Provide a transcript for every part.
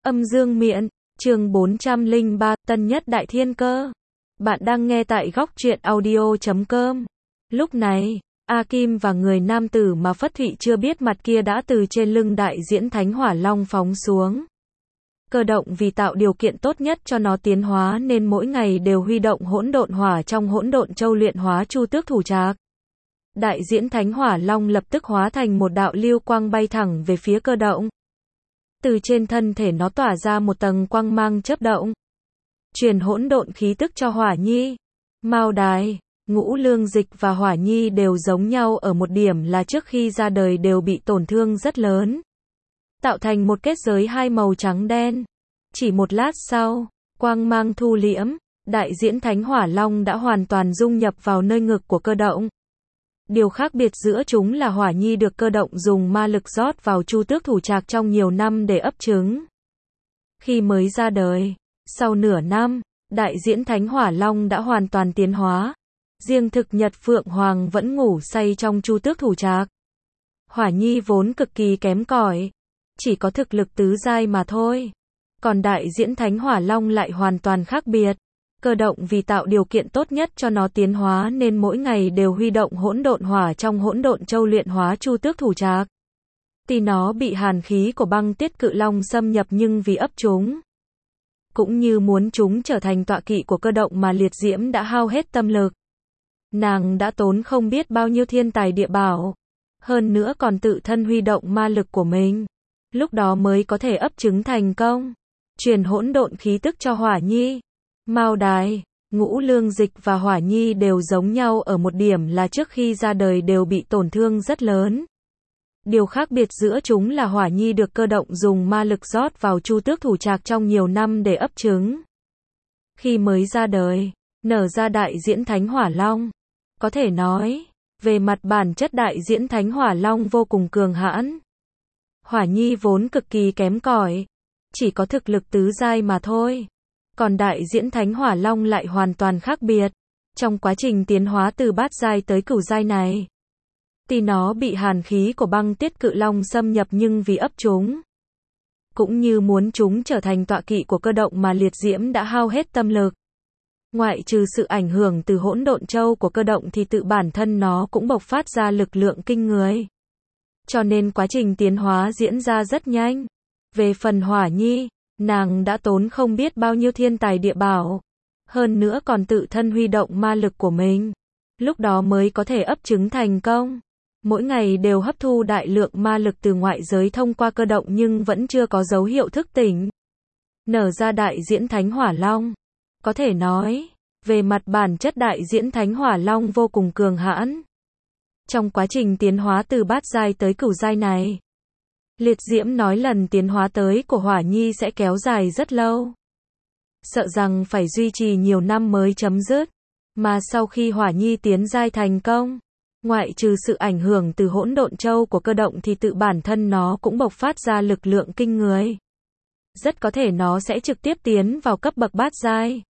Âm dương miện, chương 403, Tân Nhất Đại Thiên Cơ. Bạn đang nghe tại góc truyện audio.com. Lúc này, A Kim và người nam tử mà Phất Thụy chưa biết mặt kia đã từ trên lưng Đại Diễn Thánh Hỏa Long phóng xuống. Cơ động vì tạo điều kiện tốt nhất cho nó tiến hóa nên mỗi ngày đều huy động hỗn độn hỏa trong hỗn độn châu luyện hóa Chu Tước Thủ Trạc. Đại Diễn Thánh Hỏa Long lập tức hóa thành một đạo lưu quang bay thẳng về phía cơ động. Từ trên thân thể nó tỏa ra một tầng quang mang chớp động. Truyền hỗn độn khí tức cho Hỏa Nhi. Mao Đài, Ngũ Lương Dịch và Hỏa Nhi đều giống nhau ở một điểm là trước khi ra đời đều bị tổn thương rất lớn. Tạo thành một kết giới hai màu trắng đen. Chỉ một lát sau, quang mang thu liễm, Đại Diễn Thánh Hỏa Long đã hoàn toàn dung nhập vào nơi ngực của cơ động. Điều khác biệt giữa chúng là Hỏa Nhi được cơ động dùng ma lực rót vào Chu Tước Thủ Trạc trong nhiều năm để ấp trứng. Khi mới ra đời, sau nửa năm, Đại Diễn Thánh Hỏa Long đã hoàn toàn tiến hóa. Riêng Thực Nhật Phượng Hoàng vẫn ngủ say trong Chu Tước Thủ Trạc. Hỏa Nhi vốn cực kỳ kém cỏi, chỉ có thực lực tứ giai mà thôi. Còn Đại Diễn Thánh Hỏa Long lại hoàn toàn khác biệt. Cơ động vì tạo điều kiện tốt nhất cho nó tiến hóa nên mỗi ngày đều huy động hỗn độn hỏa trong hỗn độn châu luyện hóa Chu Tước Thủ Trạc. Tuy nó bị hàn khí của băng tiết cự long xâm nhập nhưng vì ấp chúng, cũng như muốn chúng trở thành tọa kỵ của cơ động mà Liệt Diễm đã hao hết tâm lực. Nàng đã tốn không biết bao nhiêu thiên tài địa bảo, hơn nữa còn tự thân huy động ma lực của mình, lúc đó mới có thể ấp trứng thành công. Truyền hỗn độn khí tức cho Hỏa Nhi. Mao Đài, Ngũ Lương Dịch và Hỏa Nhi đều giống nhau ở một điểm là trước khi ra đời đều bị tổn thương rất lớn. Điều khác biệt giữa chúng là Hỏa Nhi được cơ động dùng ma lực rót vào Chu Tước Thủ Trạc trong nhiều năm để ấp trứng. Khi mới ra đời, nở ra Đại Diễn Thánh Hỏa Long. Có thể nói, về mặt bản chất Đại Diễn Thánh Hỏa Long vô cùng cường hãn. Hỏa Nhi vốn cực kỳ kém cỏi, chỉ có thực lực tứ giai mà thôi. Còn Đại Diễn Thánh Hỏa Long lại hoàn toàn khác biệt. Trong quá trình tiến hóa từ bát giai tới cửu giai này, tuy nó bị hàn khí của băng tiết cự long xâm nhập nhưng vì ấp chúng, cũng như muốn chúng trở thành tọa kỵ của cơ động mà Liệt Diễm đã hao hết tâm lực. Ngoại trừ sự ảnh hưởng từ hỗn độn châu của cơ động thì tự bản thân nó cũng bộc phát ra lực lượng kinh người. Cho nên quá trình tiến hóa diễn ra rất nhanh. Về phần Hỏa Nhi, nàng đã tốn không biết bao nhiêu thiên tài địa bảo, hơn nữa còn tự thân huy động ma lực của mình, lúc đó mới có thể ấp trứng thành công. Mỗi ngày đều hấp thu đại lượng ma lực từ ngoại giới thông qua cơ động nhưng vẫn chưa có dấu hiệu thức tỉnh. Nở ra Đại Diễn Thánh Hỏa Long. Có thể nói, về mặt bản chất Đại Diễn Thánh Hỏa Long vô cùng cường hãn. Trong quá trình tiến hóa từ bát giai tới cửu giai này, Liệt Diễm nói lần tiến hóa tới của Hỏa Nhi sẽ kéo dài rất lâu. Sợ rằng phải duy trì nhiều năm mới chấm dứt. Mà sau khi Hỏa Nhi tiến giai thành công, ngoại trừ sự ảnh hưởng từ hỗn độn châu của cơ động thì tự bản thân nó cũng bộc phát ra lực lượng kinh người. Rất có thể nó sẽ trực tiếp tiến vào cấp bậc bát giai.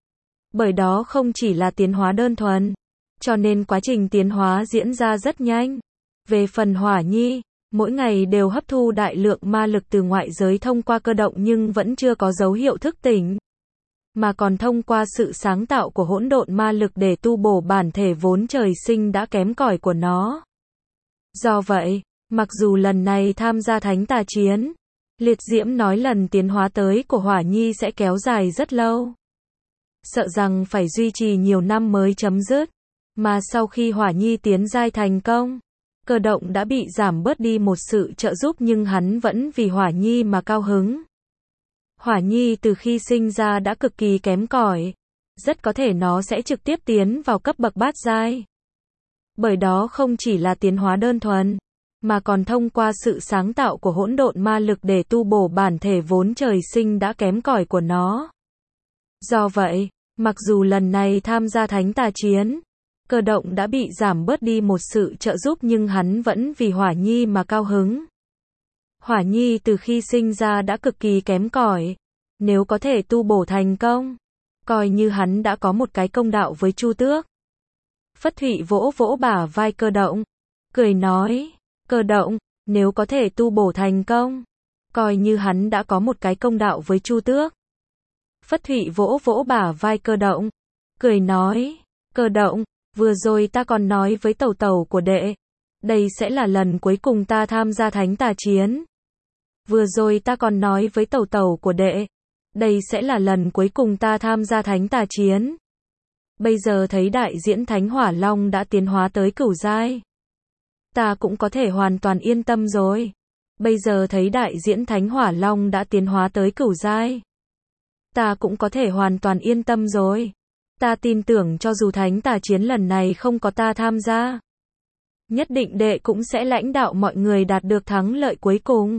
Bởi đó không chỉ là tiến hóa đơn thuần, cho nên quá trình tiến hóa diễn ra rất nhanh. Về phần Hỏa Nhi, mỗi ngày đều hấp thu đại lượng ma lực từ ngoại giới thông qua cơ động nhưng vẫn chưa có dấu hiệu thức tỉnh, mà còn thông qua sự sáng tạo của hỗn độn ma lực để tu bổ bản thể vốn trời sinh đã kém cỏi của nó. Do vậy, mặc dù lần này tham gia Thánh Tà Chiến, Liệt Diễm nói lần tiến hóa tới của Hỏa Nhi sẽ kéo dài rất lâu. Sợ rằng phải duy trì nhiều năm mới chấm dứt. Mà sau khi Hỏa Nhi tiến giai thành công, cơ động đã bị giảm bớt đi một sự trợ giúp nhưng hắn vẫn vì Hỏa Nhi mà cao hứng. Hỏa Nhi từ khi sinh ra đã cực kỳ kém cỏi, rất có thể nó sẽ trực tiếp tiến vào cấp bậc bát giai. Bởi đó không chỉ là tiến hóa đơn thuần, mà còn thông qua sự sáng tạo của hỗn độn ma lực để tu bổ bản thể vốn trời sinh đã kém cỏi của nó. Do vậy, mặc dù lần này tham gia Thánh Tà Chiến, cơ động đã bị giảm bớt đi một sự trợ giúp nhưng hắn vẫn vì Hỏa Nhi mà cao hứng. Hỏa Nhi từ khi sinh ra đã cực kỳ kém cỏi, nếu có thể tu bổ thành công, coi như hắn đã có một cái công đạo với Chu Tước. Phất Thụy vỗ vỗ bả vai cơ động, cười nói, cơ động, nếu có thể tu bổ thành công, coi như hắn đã có một cái công đạo với Chu Tước. Phất Thụy vỗ vỗ bả vai Cơ Động, cười nói, Cơ Động, vừa rồi ta còn nói với tẩu tẩu của đệ, đây sẽ là lần cuối cùng ta tham gia thánh tà chiến. Vừa rồi ta còn nói với tẩu tẩu của đệ, đây sẽ là lần cuối cùng ta tham gia thánh tà chiến. Bây giờ thấy đại diễn Thánh Hỏa Long đã tiến hóa tới cửu giai, ta cũng có thể hoàn toàn yên tâm rồi. Bây giờ thấy đại diễn Thánh Hỏa Long đã tiến hóa tới cửu giai, ta cũng có thể hoàn toàn yên tâm rồi. Ta tin tưởng cho dù thánh tà chiến lần này không có ta tham gia, nhất định đệ cũng sẽ lãnh đạo mọi người đạt được thắng lợi cuối cùng.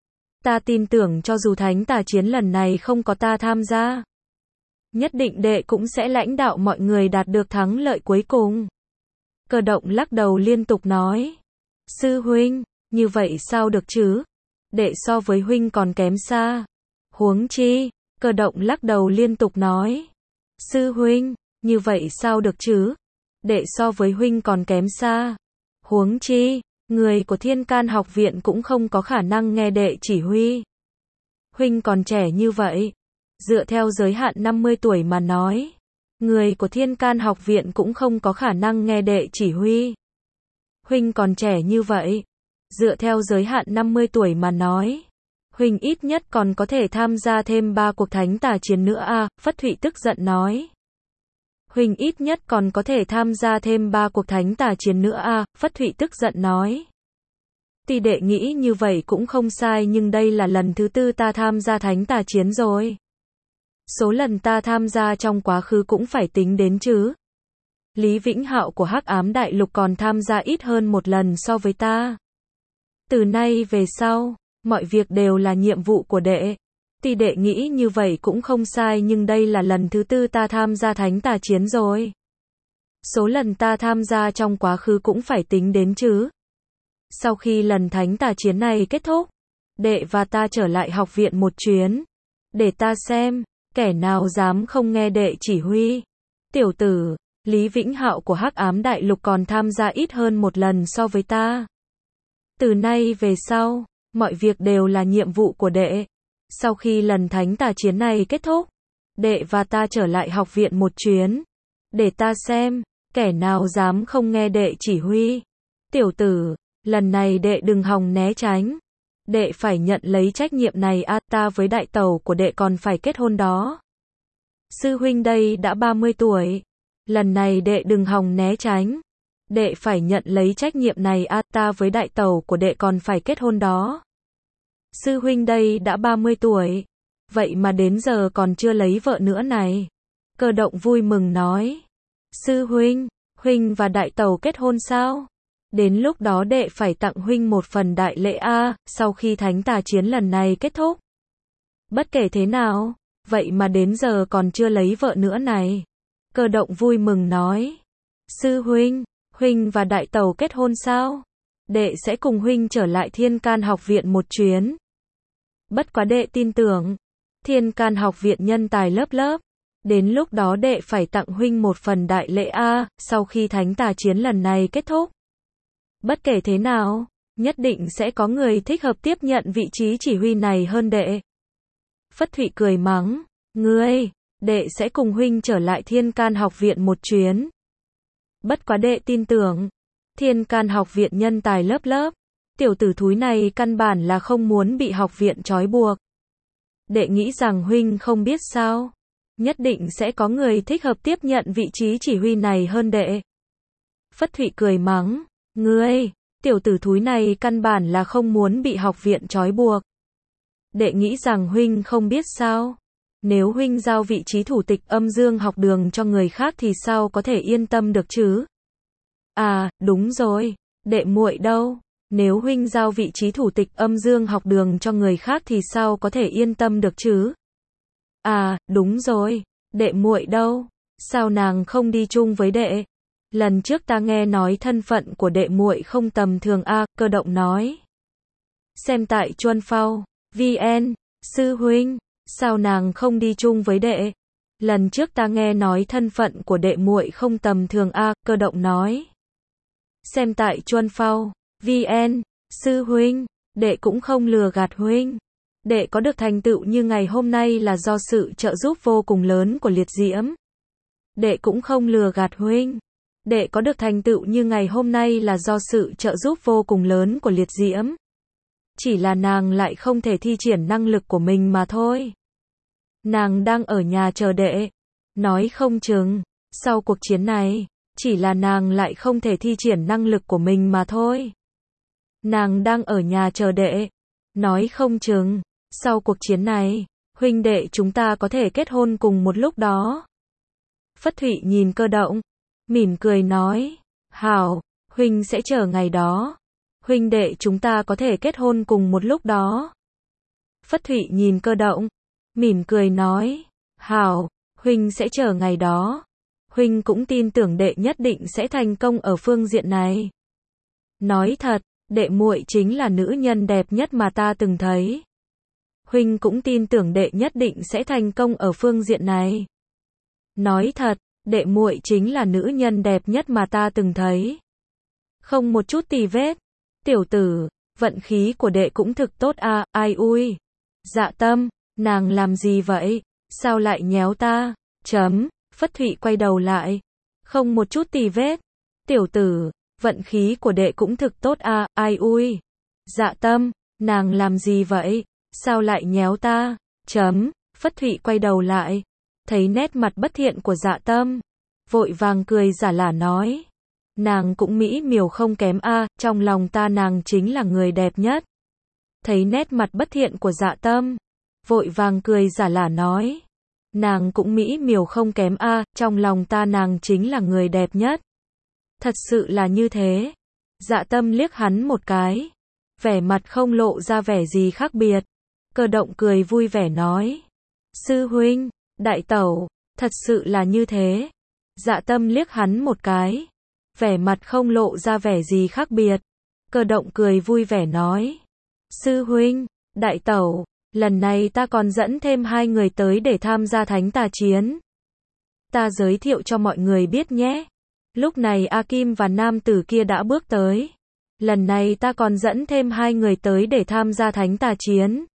Ta tin tưởng cho dù thánh tà chiến lần này không có ta tham gia, nhất định đệ cũng sẽ lãnh đạo mọi người đạt được thắng lợi cuối cùng. Cơ Động lắc đầu liên tục nói, sư huynh, như vậy sao được chứ? Đệ so với huynh còn kém xa. Huống chi, Cơ Động lắc đầu liên tục nói, sư huynh, như vậy sao được chứ? Đệ so với huynh còn kém xa. Huống chi, người của Thiên Can học viện cũng không có khả năng nghe đệ chỉ huy. Huynh còn trẻ như vậy, dựa theo giới hạn 50 tuổi mà nói, người của Thiên Can học viện cũng không có khả năng nghe đệ chỉ huy. Huynh còn trẻ như vậy, dựa theo giới hạn 50 tuổi mà nói, huynh ít nhất còn có thể tham gia thêm 3 cuộc thánh tà chiến nữa à, Phất Thụy tức giận nói. Huynh ít nhất còn có thể tham gia thêm 3 cuộc thánh tà chiến nữa à, Phất Thụy tức giận nói. Tỷ đệ nghĩ như vậy cũng không sai, nhưng đây là lần thứ 4 ta tham gia thánh tà chiến rồi. Số lần ta tham gia trong quá khứ cũng phải tính đến chứ. Lý Vĩnh Hạo của Hắc Ám Đại Lục còn tham gia ít hơn một lần so với ta. Từ nay về sau, mọi việc đều là nhiệm vụ của đệ. Tỷ đệ nghĩ như vậy cũng không sai, nhưng đây là lần thứ 4 ta tham gia thánh tà chiến rồi. Số lần ta tham gia trong quá khứ cũng phải tính đến chứ. Sau khi lần thánh tà chiến này kết thúc, đệ và ta trở lại học viện một chuyến, để ta xem, kẻ nào dám không nghe đệ chỉ huy. Tiểu tử, Lý Vĩnh Hạo của Hắc Ám Đại Lục còn tham gia ít hơn một lần so với ta. Từ nay về sau, mọi việc đều là nhiệm vụ của đệ. Sau khi lần thánh tà chiến này kết thúc, đệ và ta trở lại học viện một chuyến, để ta xem, kẻ nào dám không nghe đệ chỉ huy. Tiểu tử, lần này đệ đừng hòng né tránh. Đệ phải nhận lấy trách nhiệm này à, ta với đại tẩu của đệ còn phải kết hôn đó. Sư huynh đây đã 30 tuổi. Lần này đệ đừng hòng né tránh. Đệ phải nhận lấy trách nhiệm này à, ta với đại tẩu của đệ còn phải kết hôn đó. Sư huynh đây đã 30 tuổi. Vậy mà đến giờ còn chưa lấy vợ nữa này. Cơ Động vui mừng nói. Sư huynh, huynh và đại tẩu kết hôn sao? Đến lúc đó đệ phải tặng huynh một phần đại lễ a, sau khi thánh tà chiến lần này kết thúc. Bất kể thế nào, vậy mà đến giờ còn chưa lấy vợ nữa này. Cơ Động vui mừng nói. Sư huynh, huynh và đại tẩu kết hôn sao? Đệ sẽ cùng huynh trở lại Thiên Can học viện một chuyến. Bất quá đệ tin tưởng, Thiên Can học viện nhân tài lớp lớp. Đến lúc đó đệ phải tặng huynh một phần đại lễ a, sau khi thánh tà chiến lần này kết thúc. Bất kể thế nào, nhất định sẽ có người thích hợp tiếp nhận vị trí chỉ huy này hơn đệ. Phất Thụy cười mắng, ngươi, đệ sẽ cùng huynh trở lại Thiên Can học viện một chuyến. Bất quá đệ tin tưởng, Thiên Can học viện nhân tài lớp lớp, tiểu tử thúi này căn bản là không muốn bị học viện trói buộc. Đệ nghĩ rằng huynh không biết sao, nhất định sẽ có người thích hợp tiếp nhận vị trí chỉ huy này hơn đệ. Phất Thụy cười mắng, ngươi, tiểu tử thúi này căn bản là không muốn bị học viện trói buộc. Đệ nghĩ rằng huynh không biết sao, nếu huynh giao vị trí thủ tịch Âm Dương học đường cho người khác thì sao có thể yên tâm được chứ? À, đúng rồi, đệ muội đâu? Nếu huynh giao vị trí thủ tịch Âm Dương học đường cho người khác thì sao có thể yên tâm được chứ? À, đúng rồi, đệ muội đâu? Sao nàng không đi chung với đệ? Lần trước ta nghe nói thân phận của đệ muội không tầm thường a, Cơ Động nói. Xem tại Chuân Phao, VN, sư huynh, sao nàng không đi chung với đệ? Lần trước ta nghe nói thân phận của đệ muội không tầm thường a, Cơ Động nói. Xem tại Chuân Phao, VN, sư huynh, đệ cũng không lừa gạt huynh. Đệ có được thành tựu như ngày hôm nay là do sự trợ giúp vô cùng lớn của Liệt Diễm. Đệ cũng không lừa gạt huynh. Đệ có được thành tựu như ngày hôm nay là do sự trợ giúp vô cùng lớn của Liệt Diễm. Chỉ là nàng lại không thể thi triển năng lực của mình mà thôi. Nàng đang ở nhà chờ đệ. Nói không chừng, sau cuộc chiến này, chỉ là nàng lại không thể thi triển năng lực của mình mà thôi. Nàng đang ở nhà chờ đệ. Nói không chừng, sau cuộc chiến này, huynh đệ chúng ta có thể kết hôn cùng một lúc đó. Phất Thụy nhìn Cơ Động, mỉm cười nói, hảo, huynh sẽ chờ ngày đó. Huynh đệ chúng ta có thể kết hôn cùng một lúc đó. Phất Thụy nhìn Cơ Động, mỉm cười nói, hảo, huynh sẽ chờ ngày đó. Huynh cũng tin tưởng đệ nhất định sẽ thành công ở phương diện này. Nói thật, đệ muội chính là nữ nhân đẹp nhất mà ta từng thấy. Huynh cũng tin tưởng đệ nhất định sẽ thành công ở phương diện này. Nói thật, đệ muội chính là nữ nhân đẹp nhất mà ta từng thấy. Không một chút tì vết. Tiểu tử, vận khí của đệ cũng thực tốt à, ai ui. Dạ Tâm, nàng làm gì vậy? Sao lại nhéo ta? Phất Thụy quay đầu lại. Không một chút tì vết. Tiểu tử, vận khí của đệ cũng thực tốt à, ai ui. Dạ Tâm, nàng làm gì vậy? Sao lại nhéo ta? Phất Thụy quay đầu lại. Thấy nét mặt bất thiện của Dạ Tâm. Vội vàng cười giả lả nói. Nàng cũng mỹ miều không kém a, trong lòng ta nàng chính là người đẹp nhất. Thấy nét mặt bất thiện của Dạ Tâm. Vội vàng cười giả lả nói. Nàng cũng mỹ miều không kém a, trong lòng ta nàng chính là người đẹp nhất. Thật sự là như thế. Dạ Tâm liếc hắn một cái. Vẻ mặt không lộ ra vẻ gì khác biệt. Cơ Động cười vui vẻ nói. Sư huynh, đại tẩu, thật sự là như thế. Dạ Tâm liếc hắn một cái. Vẻ mặt không lộ ra vẻ gì khác biệt. Cơ Động cười vui vẻ nói. Sư huynh, đại tẩu, lần này ta còn dẫn thêm 2 người tới để tham gia thánh tà chiến. Ta giới thiệu cho mọi người biết nhé. Lúc này A Kim và nam tử kia đã bước tới. Lần này ta còn dẫn thêm 2 người tới để tham gia thánh tà chiến.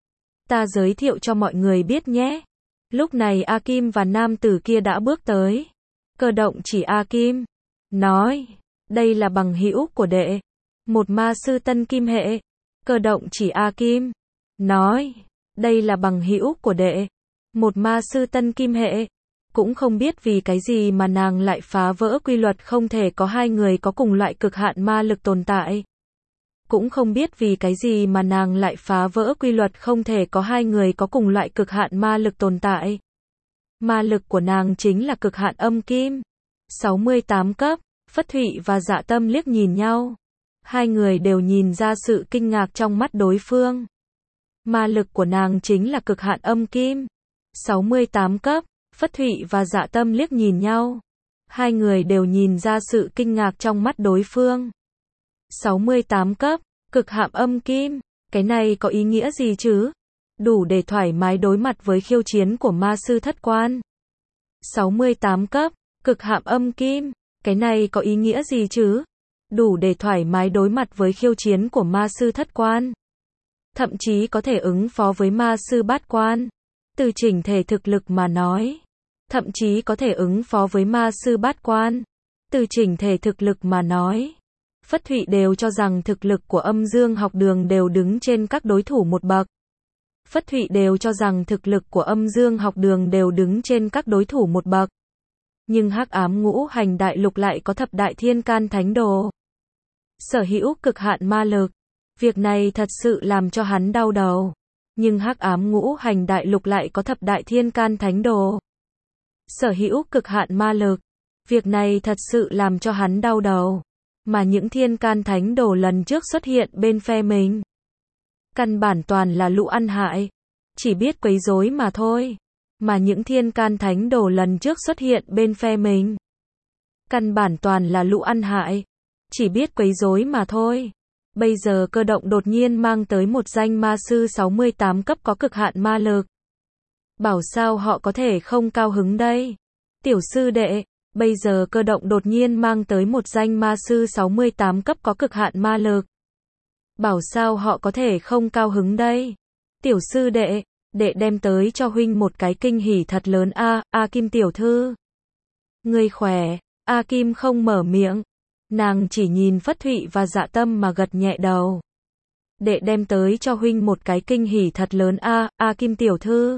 Ta giới thiệu cho mọi người biết nhé. Lúc này A Kim và nam tử kia đã bước tới. Cơ Động chỉ A Kim. Nói. Đây là bằng hữu của đệ. Một ma sư tân kim hệ. Cơ Động chỉ A Kim. Nói. Đây là bằng hữu của đệ. Một ma sư tân kim hệ. Cũng không biết vì cái gì mà nàng lại phá vỡ quy luật không thể có 2 người có cùng loại cực hạn ma lực tồn tại. Cũng không biết vì cái gì mà nàng lại phá vỡ quy luật không thể có 2 người có cùng loại cực hạn ma lực tồn tại. Ma lực của nàng chính là cực hạn âm kim. 68 cấp, Phất Thụy và Dạ Tâm liếc nhìn nhau. 2 người đều nhìn ra sự kinh ngạc trong mắt đối phương. Ma lực của nàng chính là cực hạn âm kim. 68 cấp, Phất Thụy và Dạ Tâm liếc nhìn nhau. 2 người đều nhìn ra sự kinh ngạc trong mắt đối phương. 68 cấp, cực hạn âm kim, cái này có ý nghĩa gì chứ? Đủ để thoải mái đối mặt với khiêu chiến của ma sư thất quan. 68 cấp, cực hạn âm kim, cái này có ý nghĩa gì chứ? Đủ để thoải mái đối mặt với khiêu chiến của ma sư thất quan. Thậm chí có thể ứng phó với ma sư bát quan. Từ chỉnh thể thực lực mà nói. Thậm chí có thể ứng phó với ma sư bát quan. Từ chỉnh thể thực lực mà nói. Phất Thụy đều cho rằng thực lực của Âm Dương học đường đều đứng trên các đối thủ một bậc. Phất Thụy đều cho rằng thực lực của Âm Dương học đường đều đứng trên các đối thủ một bậc. Nhưng Hắc Ám Ngũ Hành Đại Lục lại có thập đại thiên can thánh đồ. Sở hữu cực hạn ma lực. Việc này thật sự làm cho hắn đau đầu. Nhưng Hắc Ám Ngũ Hành Đại Lục lại có thập đại thiên can thánh đồ. Sở hữu cực hạn ma lực. Việc này thật sự làm cho hắn đau đầu. Mà những thiên can thánh đồ lần trước xuất hiện bên phe mình. Căn bản toàn là lũ ăn hại. Chỉ biết quấy rối mà thôi. Mà những thiên can thánh đồ lần trước xuất hiện bên phe mình. Căn bản toàn là lũ ăn hại. Chỉ biết quấy rối mà thôi. Bây giờ Cơ Động đột nhiên mang tới một danh ma sư 68 cấp có cực hạn ma lực. Bảo sao họ có thể không cao hứng đây? Tiểu sư đệ, bây giờ Cơ Động đột nhiên mang tới một danh ma sư 68 cấp có cực hạn ma lực. Bảo sao họ có thể không cao hứng đây? Tiểu sư đệ, đệ đem tới cho huynh một cái kinh hỉ thật lớn a, A Kim tiểu thư. Ngươi khỏe, A Kim không mở miệng. Nàng chỉ nhìn Phất Thụy và Dạ Tâm mà gật nhẹ đầu. Đệ đem tới cho huynh một cái kinh hỉ thật lớn a, A Kim tiểu thư.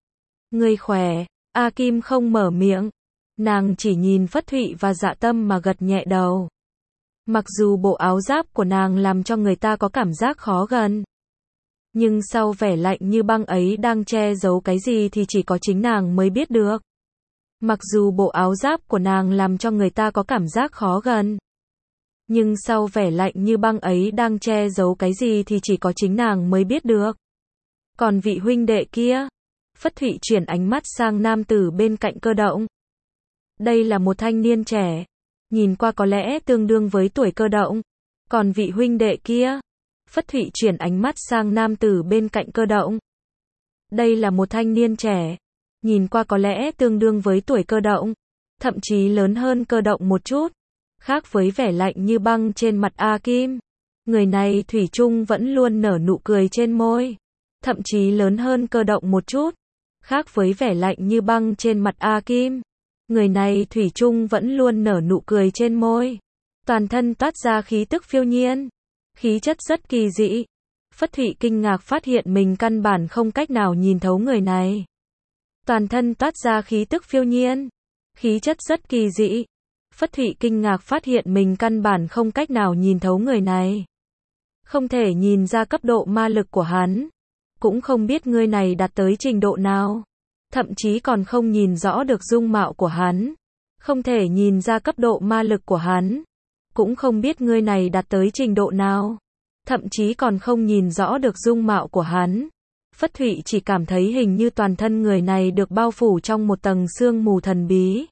Ngươi khỏe, A Kim không mở miệng. Nàng chỉ nhìn Phất Thụy và Dạ Tâm mà gật nhẹ đầu. Mặc dù bộ áo giáp của nàng làm cho người ta có cảm giác khó gần, nhưng sau vẻ lạnh như băng ấy đang che giấu cái gì thì chỉ có chính nàng mới biết được. Mặc dù bộ áo giáp của nàng làm cho người ta có cảm giác khó gần, nhưng sau vẻ lạnh như băng ấy đang che giấu cái gì thì chỉ có chính nàng mới biết được. Còn vị huynh đệ kia, Phất Thụy chuyển ánh mắt sang nam tử bên cạnh Cơ Động. Đây là một thanh niên trẻ, nhìn qua có lẽ tương đương với tuổi Cơ Động. Còn vị huynh đệ kia, Phất Thụy chuyển ánh mắt sang nam tử bên cạnh Cơ Động. Đây là một thanh niên trẻ, nhìn qua có lẽ tương đương với tuổi Cơ Động, thậm chí lớn hơn Cơ Động một chút. Khác với vẻ lạnh như băng trên mặt A Kim, người này thủy chung vẫn luôn nở nụ cười trên môi, thậm chí lớn hơn Cơ Động một chút. Khác với vẻ lạnh như băng trên mặt A Kim, người này thủy chung vẫn luôn nở nụ cười trên môi, toàn thân toát ra khí tức phiêu nhiên, khí chất rất kỳ dị. Phất Thụy kinh ngạc phát hiện mình căn bản không cách nào nhìn thấu người này. Toàn thân toát ra khí tức phiêu nhiên, khí chất rất kỳ dị. Phất Thụy kinh ngạc phát hiện mình căn bản không cách nào nhìn thấu người này. Không thể nhìn ra cấp độ ma lực của hắn, cũng không biết người này đạt tới trình độ nào, thậm chí còn không nhìn rõ được dung mạo của hắn. Không thể nhìn ra cấp độ ma lực của hắn, cũng không biết người này đạt tới trình độ nào, thậm chí còn không nhìn rõ được dung mạo của hắn. Phất Thụy chỉ cảm thấy hình như toàn thân người này được bao phủ trong một tầng sương mù thần bí.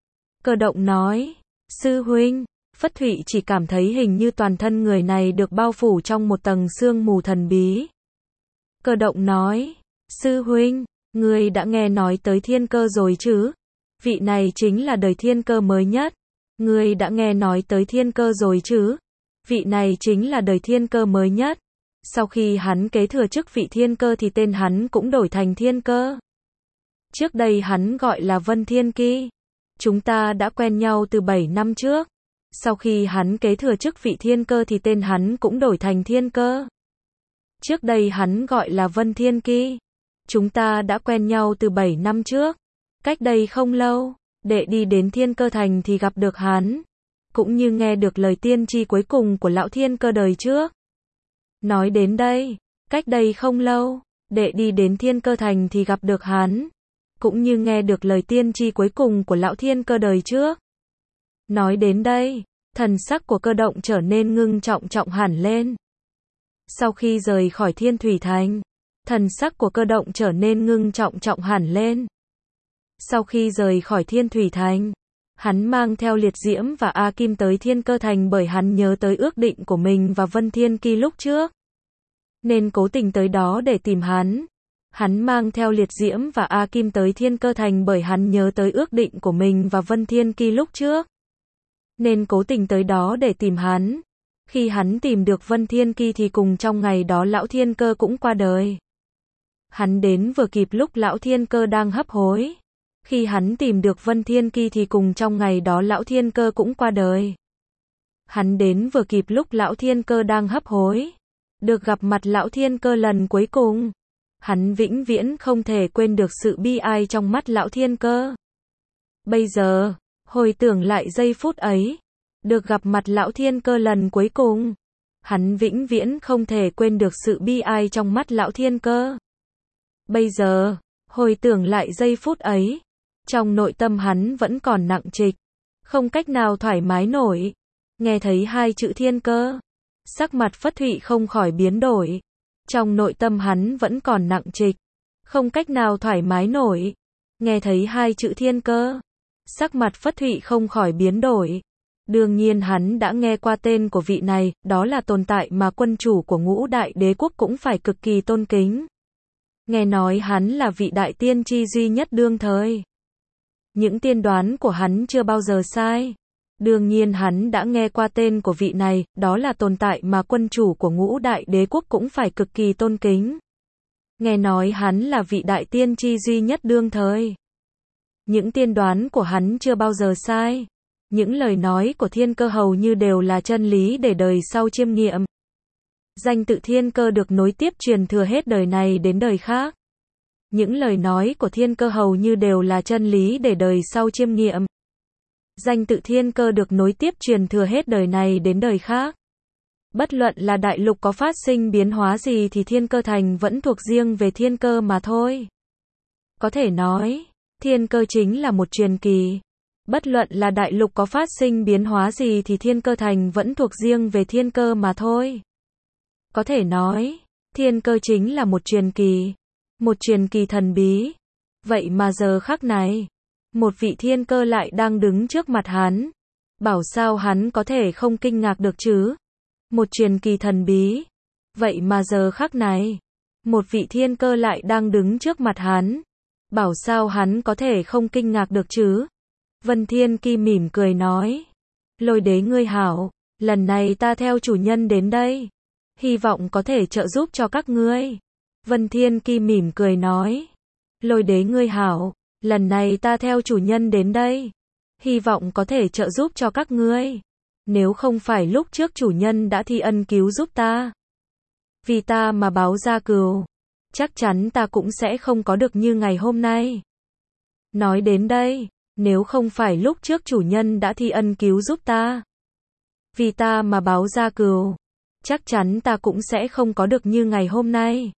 Cơ Động nói, sư huynh. Phất Thụy chỉ cảm thấy hình như toàn thân người này được bao phủ trong một tầng sương mù thần bí. Cơ Động nói, sư huynh, ngươi đã nghe nói tới thiên cơ rồi chứ? Vị này chính là đời thiên cơ mới nhất. Ngươi đã nghe nói tới thiên cơ rồi chứ? Vị này chính là đời thiên cơ mới nhất. Sau khi hắn kế thừa chức vị thiên cơ thì tên hắn cũng đổi thành thiên cơ. Trước đây hắn gọi là Vân Thiên Ki. Chúng ta đã quen nhau từ 7 năm trước. Sau khi hắn kế thừa chức vị thiên cơ thì tên hắn cũng đổi thành thiên cơ. Trước đây hắn gọi là Vân Thiên Ki. Chúng ta đã quen nhau từ 7 năm trước. Cách đây không lâu, đệ đi đến Thiên Cơ Thành thì gặp được hắn, cũng như nghe được lời tiên tri cuối cùng của lão thiên cơ đời trước. Nói đến đây, cách đây không lâu, đệ đi đến Thiên Cơ Thành thì gặp được hắn, cũng như nghe được lời tiên tri cuối cùng của lão thiên cơ đời trước. Nói đến đây, thần sắc của Cơ Động trở nên ngưng trọng hẳn lên. Sau khi rời khỏi Thiên Thủy Thành, thần sắc của Cơ Động trở nên ngưng trọng hẳn lên. Sau khi rời khỏi Thiên Thủy Thành, hắn mang theo Liệt Diễm và A Kim tới Thiên Cơ Thành bởi hắn nhớ tới ước định của mình và Vân Thiên Ki lúc trước, nên cố tình tới đó để tìm hắn. Hắn mang theo Liệt Diễm và A Kim tới Thiên Cơ Thành bởi hắn nhớ tới ước định của mình và Vân Thiên Ki lúc trước, nên cố tình tới đó để tìm hắn. Khi hắn tìm được Vân Thiên Ki thì cùng trong ngày đó lão thiên cơ cũng qua đời. Hắn đến vừa kịp lúc lão thiên cơ đang hấp hối. Khi hắn tìm được Vân Thiên Ki thì cùng trong ngày đó lão thiên cơ cũng qua đời. Hắn đến vừa kịp lúc lão thiên cơ đang hấp hối. Được gặp mặt lão thiên cơ lần cuối cùng. Hắn vĩnh viễn không thể quên được sự bi ai trong mắt lão thiên cơ. Bây giờ, hồi tưởng lại giây phút ấy, được gặp mặt lão thiên cơ lần cuối cùng, hắn vĩnh viễn không thể quên được sự bi ai trong mắt lão thiên cơ. Bây giờ, hồi tưởng lại giây phút ấy, trong nội tâm hắn vẫn còn nặng trịch, không cách nào thoải mái nổi. Nghe thấy hai chữ thiên cơ, sắc mặt Phất Thụy không khỏi biến đổi. Trong nội tâm hắn vẫn còn nặng trịch, không cách nào thoải mái nổi. Nghe thấy hai chữ thiên cơ, sắc mặt Phất Thụy không khỏi biến đổi. Đương nhiên hắn đã nghe qua tên của vị này, đó là tồn tại mà quân chủ của Ngũ Đại Đế Quốc cũng phải cực kỳ tôn kính. Nghe nói hắn là vị đại tiên tri duy nhất đương thời. Những tiên đoán của hắn chưa bao giờ sai. Đương nhiên hắn đã nghe qua tên của vị này, đó là tồn tại mà quân chủ của Ngũ Đại Đế Quốc cũng phải cực kỳ tôn kính. Nghe nói hắn là vị đại tiên tri duy nhất đương thời. Những tiên đoán của hắn chưa bao giờ sai. Những lời nói của thiên cơ hầu như đều là chân lý để đời sau chiêm nghiệm. Danh tự thiên cơ được nối tiếp truyền thừa hết đời này đến đời khác. Những lời nói của thiên cơ hầu như đều là chân lý để đời sau chiêm nghiệm. Danh tự thiên cơ được nối tiếp truyền thừa hết đời này đến đời khác. Bất luận là đại lục có phát sinh biến hóa gì thì thiên cơ thành vẫn thuộc riêng về thiên cơ mà thôi. Có thể nói, thiên cơ chính là một truyền kỳ. Bất luận là đại lục có phát sinh biến hóa gì thì thiên cơ thành vẫn thuộc riêng về thiên cơ mà thôi. Có thể nói, thiên cơ chính là một truyền kỳ thần bí. Vậy mà giờ khắc này, một vị thiên cơ lại đang đứng trước mặt hắn. Bảo sao hắn có thể không kinh ngạc được chứ? Một truyền kỳ thần bí. Vậy mà giờ khắc này, một vị thiên cơ lại đang đứng trước mặt hắn. Bảo sao hắn có thể không kinh ngạc được chứ? Vân Thiên Ki mỉm cười nói. Lôi đế ngươi hảo, lần này ta theo chủ nhân đến đây. Hy vọng có thể trợ giúp cho các ngươi. Vân Thiên Ki mỉm cười nói. Lôi đế ngươi hảo, lần này ta theo chủ nhân đến đây. Hy vọng có thể trợ giúp cho các ngươi. Nếu không phải lúc trước chủ nhân đã thi ân cứu giúp ta. Vì ta mà báo gia cừu. Chắc chắn ta cũng sẽ không có được như ngày hôm nay. Nói đến đây, nếu không phải lúc trước chủ nhân đã thi ân cứu giúp ta. Vì ta mà báo gia cừu. Chắc chắn ta cũng sẽ không có được như ngày hôm nay.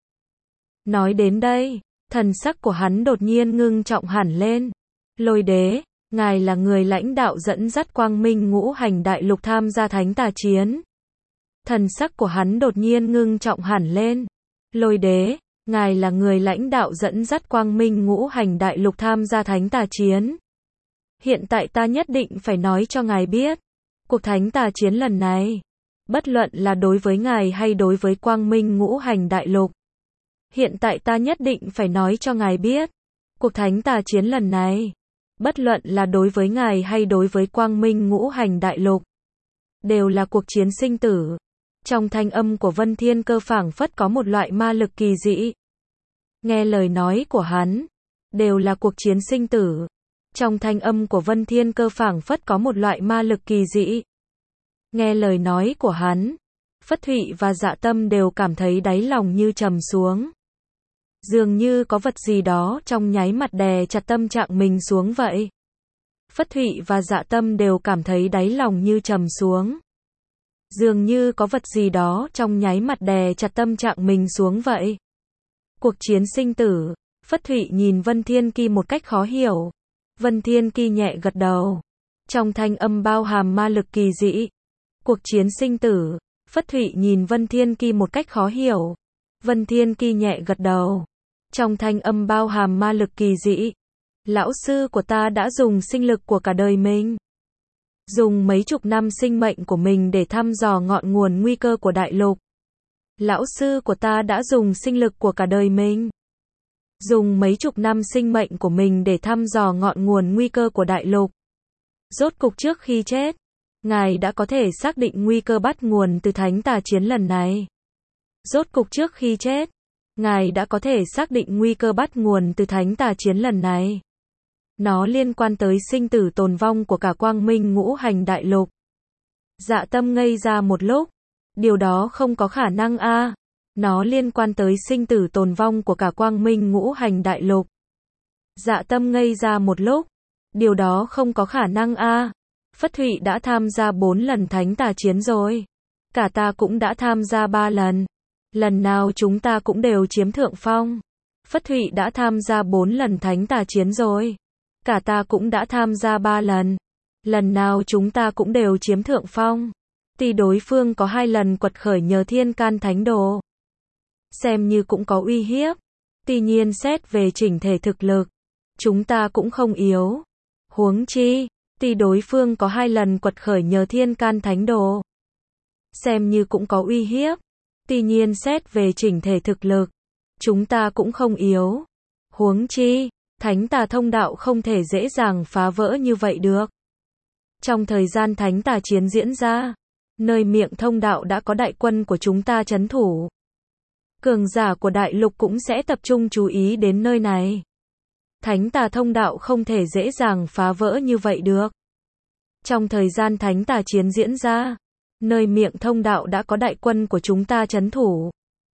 Nói đến đây, thần sắc của hắn đột nhiên ngưng trọng hẳn lên. Lôi đế, ngài là người lãnh đạo dẫn dắt quang minh ngũ hành đại lục tham gia thánh tà chiến. Thần sắc của hắn đột nhiên ngưng trọng hẳn lên. Lôi đế, ngài là người lãnh đạo dẫn dắt quang minh ngũ hành đại lục tham gia thánh tà chiến. Hiện tại ta nhất định phải nói cho ngài biết. Cuộc thánh tà chiến lần này, bất luận là đối với ngài hay đối với quang minh ngũ hành đại lục. Hiện tại ta nhất định phải nói cho ngài biết. Cuộc thánh tà chiến lần này, bất luận là đối với ngài hay đối với quang minh ngũ hành đại lục, đều là cuộc chiến sinh tử. Trong thanh âm của Vân Thiên Cơ phảng phất có một loại ma lực kỳ dị. Nghe lời nói của hắn, đều là cuộc chiến sinh tử. Trong thanh âm của Vân Thiên Cơ phảng phất có một loại ma lực kỳ dị. Nghe lời nói của hắn, Phất Thụy và Dạ Tâm đều cảm thấy đáy lòng như trầm xuống. Dường như có vật gì đó trong nháy mặt đè chặt tâm trạng mình xuống vậy. Phất Thụy và Dạ Tâm đều cảm thấy đáy lòng như trầm xuống. Dường như có vật gì đó trong nháy mặt đè chặt tâm trạng mình xuống vậy. Cuộc chiến sinh tử. Phất Thụy nhìn Vân Thiên Ki một cách khó hiểu. Vân Thiên Ki nhẹ gật đầu. Trong thanh âm bao hàm ma lực kỳ dị. Cuộc chiến sinh tử. Phất Thụy nhìn Vân Thiên Ki một cách khó hiểu. Vân Thiên Ki nhẹ gật đầu. Trong thanh âm bao hàm ma lực kỳ dị. Lão sư của ta đã dùng sinh lực của cả đời mình. Dùng mấy chục năm sinh mệnh của mình để thăm dò ngọn nguồn nguy cơ của đại lục. Lão sư của ta đã dùng sinh lực của cả đời mình. Dùng mấy chục năm sinh mệnh của mình để thăm dò ngọn nguồn nguy cơ của đại lục. Rốt cục trước khi chết, ngài đã có thể xác định nguy cơ bắt nguồn từ thánh tà chiến lần này. Rốt cục trước khi chết, ngài đã có thể xác định nguy cơ bắt nguồn từ thánh tà chiến lần này. Nó liên quan tới sinh tử tồn vong của cả quang minh ngũ hành đại lục. Dạ Tâm ngây ra một lúc. Điều đó không có khả năng a. Nó liên quan tới sinh tử tồn vong của cả quang minh ngũ hành đại lục. Dạ Tâm ngây ra một lúc. Điều đó không có khả năng a. Phất Thụy đã tham gia 4 lần thánh tà chiến rồi. Cả ta cũng đã tham gia 3 lần. Lần nào chúng ta cũng đều chiếm thượng phong. Phất Thụy đã tham gia 4 lần thánh tà chiến rồi. Cả ta cũng đã tham gia 3 lần. Lần nào chúng ta cũng đều chiếm thượng phong. Tuy đối phương có 2 lần quật khởi nhờ thiên can thánh đồ. Xem như cũng có uy hiếp. Tuy nhiên xét về chỉnh thể thực lực, chúng ta cũng không yếu. Huống chi, tuy đối phương có 2 lần quật khởi nhờ thiên can thánh đồ. Xem như cũng có uy hiếp. Tuy nhiên xét về chỉnh thể thực lực, chúng ta cũng không yếu. Huống chi, thánh tà thông đạo không thể dễ dàng phá vỡ như vậy được. Trong thời gian thánh tà chiến diễn ra, nơi miệng thông đạo đã có đại quân của chúng ta trấn thủ. Cường giả của đại lục cũng sẽ tập trung chú ý đến nơi này. Thánh tà thông đạo không thể dễ dàng phá vỡ như vậy được. Trong thời gian thánh tà chiến diễn ra, nơi miệng thông đạo đã có đại quân của chúng ta trấn thủ.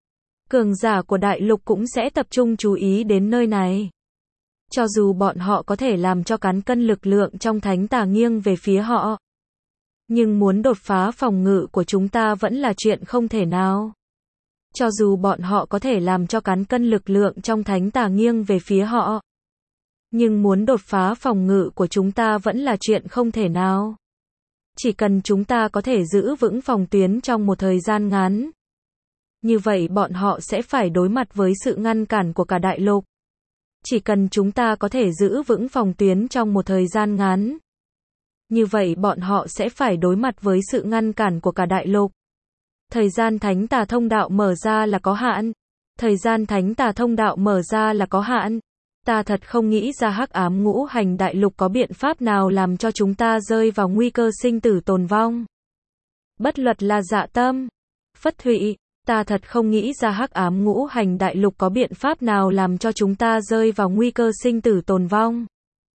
Cường giả của đại lục cũng sẽ tập trung chú ý đến nơi này. Cho dù bọn họ có thể làm cho cán cân lực lượng trong thánh tà nghiêng về phía họ, nhưng muốn đột phá phòng ngự của chúng ta vẫn là chuyện không thể nào. Cho dù bọn họ có thể làm cho cán cân lực lượng trong thánh tà nghiêng về phía họ, nhưng muốn đột phá phòng ngự của chúng ta vẫn là chuyện không thể nào. Chỉ cần chúng ta có thể giữ vững phòng tuyến trong một thời gian ngắn, như vậy bọn họ sẽ phải đối mặt với sự ngăn cản của cả đại lục. Chỉ cần chúng ta có thể giữ vững phòng tuyến trong một thời gian ngắn, như vậy bọn họ sẽ phải đối mặt với sự ngăn cản của cả đại lục. Thời gian thánh tà thông đạo mở ra là có hạn. Thời gian thánh tà thông đạo mở ra là có hạn. Ta thật không nghĩ ra hắc ám ngũ hành đại lục có biện pháp nào làm cho chúng ta rơi vào nguy cơ sinh tử tồn vong. Bất luật là dạ tâm. Phất Thụy, ta thật không nghĩ ra hắc ám ngũ hành đại lục có biện pháp nào làm cho chúng ta rơi vào nguy cơ sinh tử tồn vong.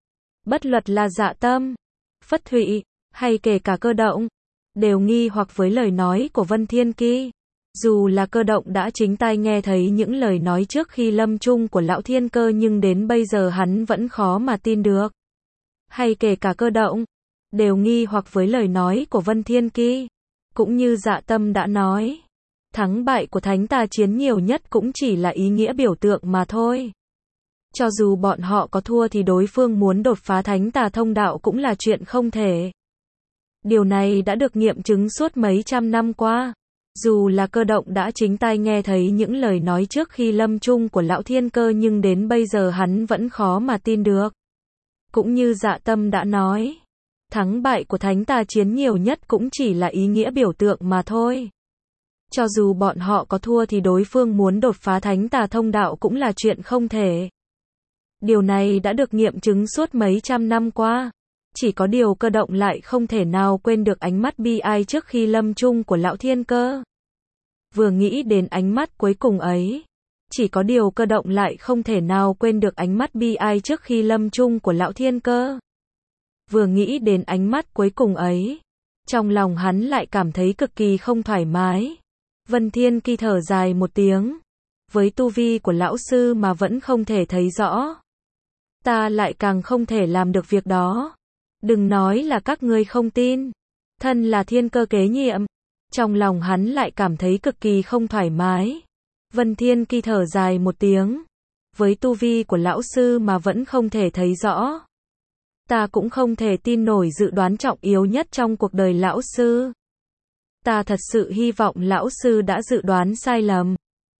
Bất luật là dạ tâm, Phất Thụy, hay kể cả cơ động, đều nghi hoặc với lời nói của Vân Thiên Kỳ. Dù là cơ động đã chính tai nghe thấy những lời nói trước khi lâm chung của lão thiên cơ nhưng đến bây giờ hắn vẫn khó mà tin được. Hay kể cả cơ động, đều nghi hoặc với lời nói của Vân Thiên Kỳ. Cũng như dạ tâm đã nói, thắng bại của thánh tà chiến nhiều nhất cũng chỉ là ý nghĩa biểu tượng mà thôi. Cho dù bọn họ có thua thì đối phương muốn đột phá thánh tà thông đạo cũng là chuyện không thể. Điều này đã được nghiệm chứng suốt mấy trăm năm qua. Dù là cơ động đã chính tai nghe thấy những lời nói trước khi lâm chung của lão thiên cơ nhưng đến bây giờ hắn vẫn khó mà tin được. Cũng như dạ tâm đã nói, thắng bại của thánh tà chiến nhiều nhất cũng chỉ là ý nghĩa biểu tượng mà thôi. Cho dù bọn họ có thua thì đối phương muốn đột phá thánh tà thông đạo cũng là chuyện không thể. Điều này đã được nghiệm chứng suốt mấy trăm năm qua. Chỉ có điều cơ động lại không thể nào quên được ánh mắt bi ai trước khi lâm chung của lão thiên cơ. Vừa nghĩ đến ánh mắt cuối cùng ấy, chỉ có điều cơ động lại không thể nào quên được ánh mắt bi ai trước khi lâm chung của lão thiên cơ. Vừa nghĩ đến ánh mắt cuối cùng ấy, trong lòng hắn lại cảm thấy cực kỳ không thoải mái. Vân Thiên Kỳ thở dài một tiếng. Với tu vi của lão sư mà vẫn không thể thấy rõ, ta lại càng không thể làm được việc đó. Đừng nói là các ngươi không tin. Thân là thiên cơ kế nhiệm. Trong lòng hắn lại cảm thấy cực kỳ không thoải mái. Vân Thiên Kỳ thở dài một tiếng. Với tu vi của lão sư mà vẫn không thể thấy rõ, ta cũng không thể tin nổi dự đoán trọng yếu nhất trong cuộc đời lão sư. Ta thật sự hy vọng lão sư đã dự đoán sai lầm.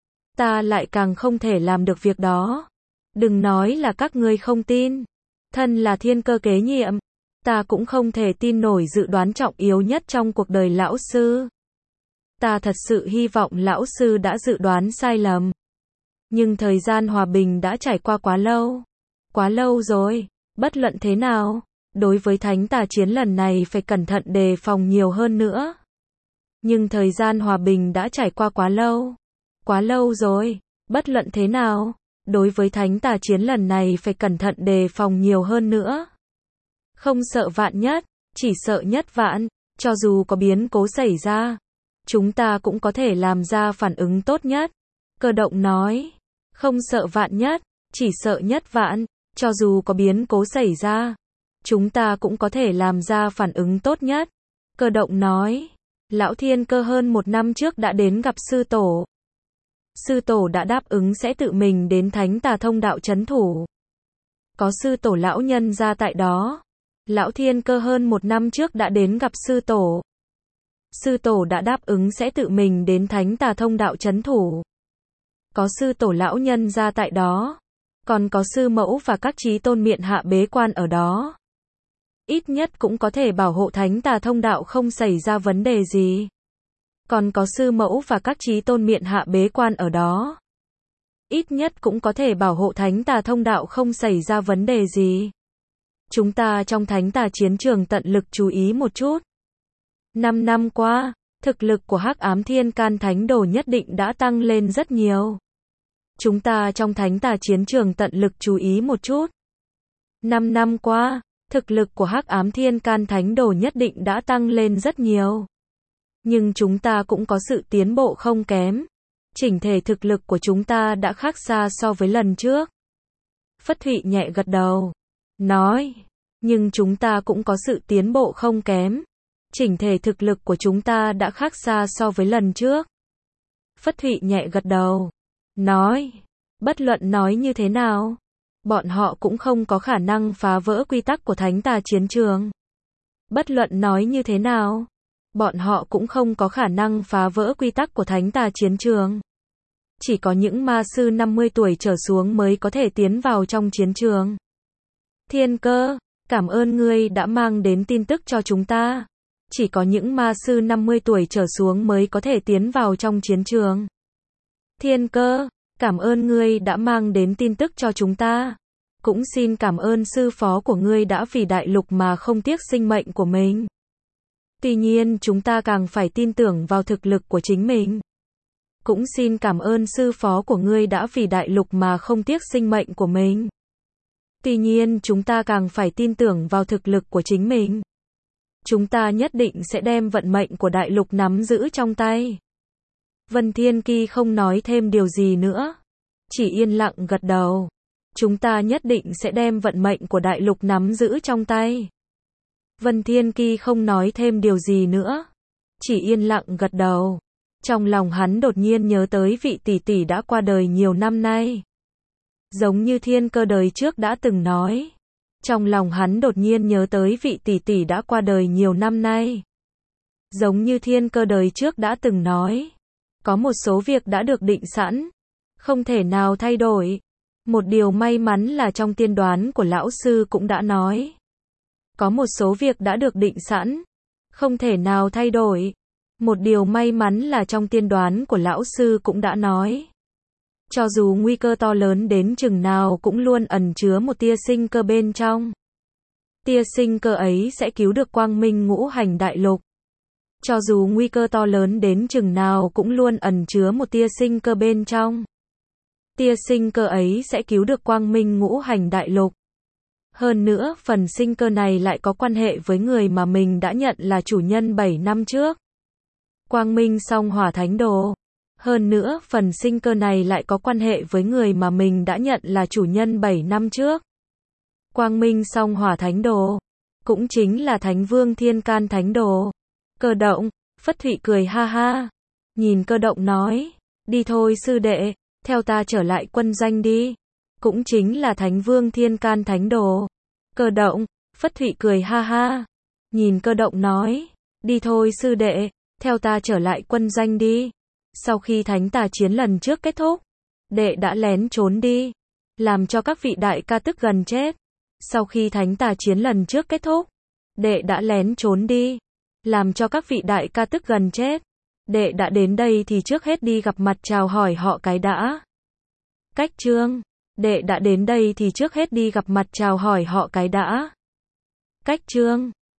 Ta lại càng không thể làm được việc đó. Đừng nói là các ngươi không tin. Thân là thiên cơ kế nhiệm, ta cũng không thể tin nổi dự đoán trọng yếu nhất trong cuộc đời lão sư. Ta thật sự hy vọng lão sư đã dự đoán sai lầm. Nhưng thời gian hòa bình đã trải qua quá lâu. Quá lâu rồi. Bất luận thế nào, đối với thánh tà chiến lần này phải cẩn thận đề phòng nhiều hơn nữa. Nhưng thời gian hòa bình đã trải qua quá lâu. Quá lâu rồi. Bất luận thế nào, đối với thánh tà chiến lần này phải cẩn thận đề phòng nhiều hơn nữa. Không sợ vạn nhất, chỉ sợ nhất vạn. Cho dù có biến cố xảy ra, chúng ta cũng có thể làm ra phản ứng tốt nhất. Cơ động nói, không sợ vạn nhất, chỉ sợ nhất vạn. Cho dù có biến cố xảy ra, chúng ta cũng có thể làm ra phản ứng tốt nhất. Cơ động nói, lão thiên cơ hơn 1 năm trước đã đến gặp sư tổ. Sư tổ đã đáp ứng sẽ tự mình đến thánh tà thông đạo trấn thủ. Có sư tổ lão nhân ra tại đó. Lão thiên cơ hơn 1 năm trước đã đến gặp sư tổ. Sư tổ đã đáp ứng sẽ tự mình đến thánh tà thông đạo trấn thủ. Có sư tổ lão nhân ra tại đó. Còn có sư mẫu và các chí tôn miện hạ bế quan ở đó. Ít nhất cũng có thể bảo hộ thánh tà thông đạo không xảy ra vấn đề gì. Còn có sư mẫu và các chí tôn miện hạ bế quan ở đó. Ít nhất cũng có thể bảo hộ thánh tà thông đạo không xảy ra vấn đề gì. Chúng ta trong thánh tà chiến trường tận lực chú ý một chút. 5 năm qua, thực lực của Hắc Ám Thiên Can Thánh Đồ nhất định đã tăng lên rất nhiều. Chúng ta trong Thánh Tà chiến trường tận lực chú ý một chút. 5 năm qua, thực lực của Hắc Ám Thiên Can Thánh Đồ nhất định đã tăng lên rất nhiều. Nhưng chúng ta cũng có sự tiến bộ không kém. Chỉnh thể thực lực của chúng ta đã khác xa so với lần trước. Phất Thụy nhẹ gật đầu, nói, nhưng chúng ta cũng có sự tiến bộ không kém. Chỉnh thể thực lực của chúng ta đã khác xa so với lần trước. Phất Thụy nhẹ gật đầu, nói, bất luận nói như thế nào, bọn họ cũng không có khả năng phá vỡ quy tắc của Thánh Tà chiến trường. Bất luận nói như thế nào, bọn họ cũng không có khả năng phá vỡ quy tắc của Thánh Tà chiến trường. Chỉ có những ma sư 50 tuổi trở xuống mới có thể tiến vào trong chiến trường. Thiên Cơ, cảm ơn ngươi đã mang đến tin tức cho chúng ta. Chỉ có những ma sư 50 tuổi trở xuống mới có thể tiến vào trong chiến trường. Thiên Cơ, cảm ơn ngươi đã mang đến tin tức cho chúng ta. Cũng xin cảm ơn sư phó của ngươi đã vì đại lục mà không tiếc sinh mệnh của mình. Tuy nhiên chúng ta càng phải tin tưởng vào thực lực của chính mình. Cũng xin cảm ơn sư phó của ngươi đã vì đại lục mà không tiếc sinh mệnh của mình. Tuy nhiên chúng ta càng phải tin tưởng vào thực lực của chính mình. Chúng ta nhất định sẽ đem vận mệnh của đại lục nắm giữ trong tay. Vân Thiên Kỳ không nói thêm điều gì nữa. Chỉ yên lặng gật đầu. Chúng ta nhất định sẽ đem vận mệnh của đại lục nắm giữ trong tay. Vân Thiên Kỳ không nói thêm điều gì nữa. Chỉ yên lặng gật đầu. Trong lòng hắn đột nhiên nhớ tới vị tỷ tỷ đã qua đời nhiều năm nay. Giống như Thiên Cơ đời trước đã từng nói. Trong lòng hắn đột nhiên nhớ tới vị tỷ tỷ đã qua đời nhiều năm nay. Giống như Thiên Cơ đời trước đã từng nói. Có một số việc đã được định sẵn. Không thể nào thay đổi. Một điều may mắn là trong tiên đoán của lão sư cũng đã nói. Có một số việc đã được định sẵn. Không thể nào thay đổi. Một điều may mắn là trong tiên đoán của lão sư cũng đã nói. Cho dù nguy cơ to lớn đến chừng nào cũng luôn ẩn chứa một tia sinh cơ bên trong. Tia sinh cơ ấy sẽ cứu được quang minh ngũ hành đại lục. Cho dù nguy cơ to lớn đến chừng nào cũng luôn ẩn chứa một tia sinh cơ bên trong. Tia sinh cơ ấy sẽ cứu được quang minh ngũ hành đại lục. Hơn nữa, phần sinh cơ này lại có quan hệ với người mà mình đã nhận là chủ nhân 7 năm trước. Quang Minh Song Hỏa Thánh Đồ. Hơn nữa, phần sinh cơ này lại có quan hệ với người mà mình đã nhận là chủ nhân 7 năm trước. Quang Minh Song Hỏa Thánh Đồ. Cũng chính là Thánh Vương Thiên Can Thánh Đồ. Cơ Động, Phất Thụy cười ha ha. Nhìn Cơ Động nói, đi thôi sư đệ, theo ta trở lại quân doanh đi. Cũng chính là Thánh Vương Thiên Can Thánh Đồ. Cơ Động, Phất Thụy cười ha ha. Nhìn Cơ Động nói, đi thôi sư đệ, theo ta trở lại quân doanh đi. Sau khi Thánh Tà chiến lần trước kết thúc, đệ đã lén trốn đi, làm cho các vị đại ca tức gần chết. Sau khi Thánh Tà chiến lần trước kết thúc, đệ đã lén trốn đi, làm cho các vị đại ca tức gần chết. Đệ đã đến đây thì trước hết đi gặp mặt chào hỏi họ cái đã. Cách chương. Đệ đã đến đây thì trước hết đi gặp mặt chào hỏi họ cái đã. Cách chương.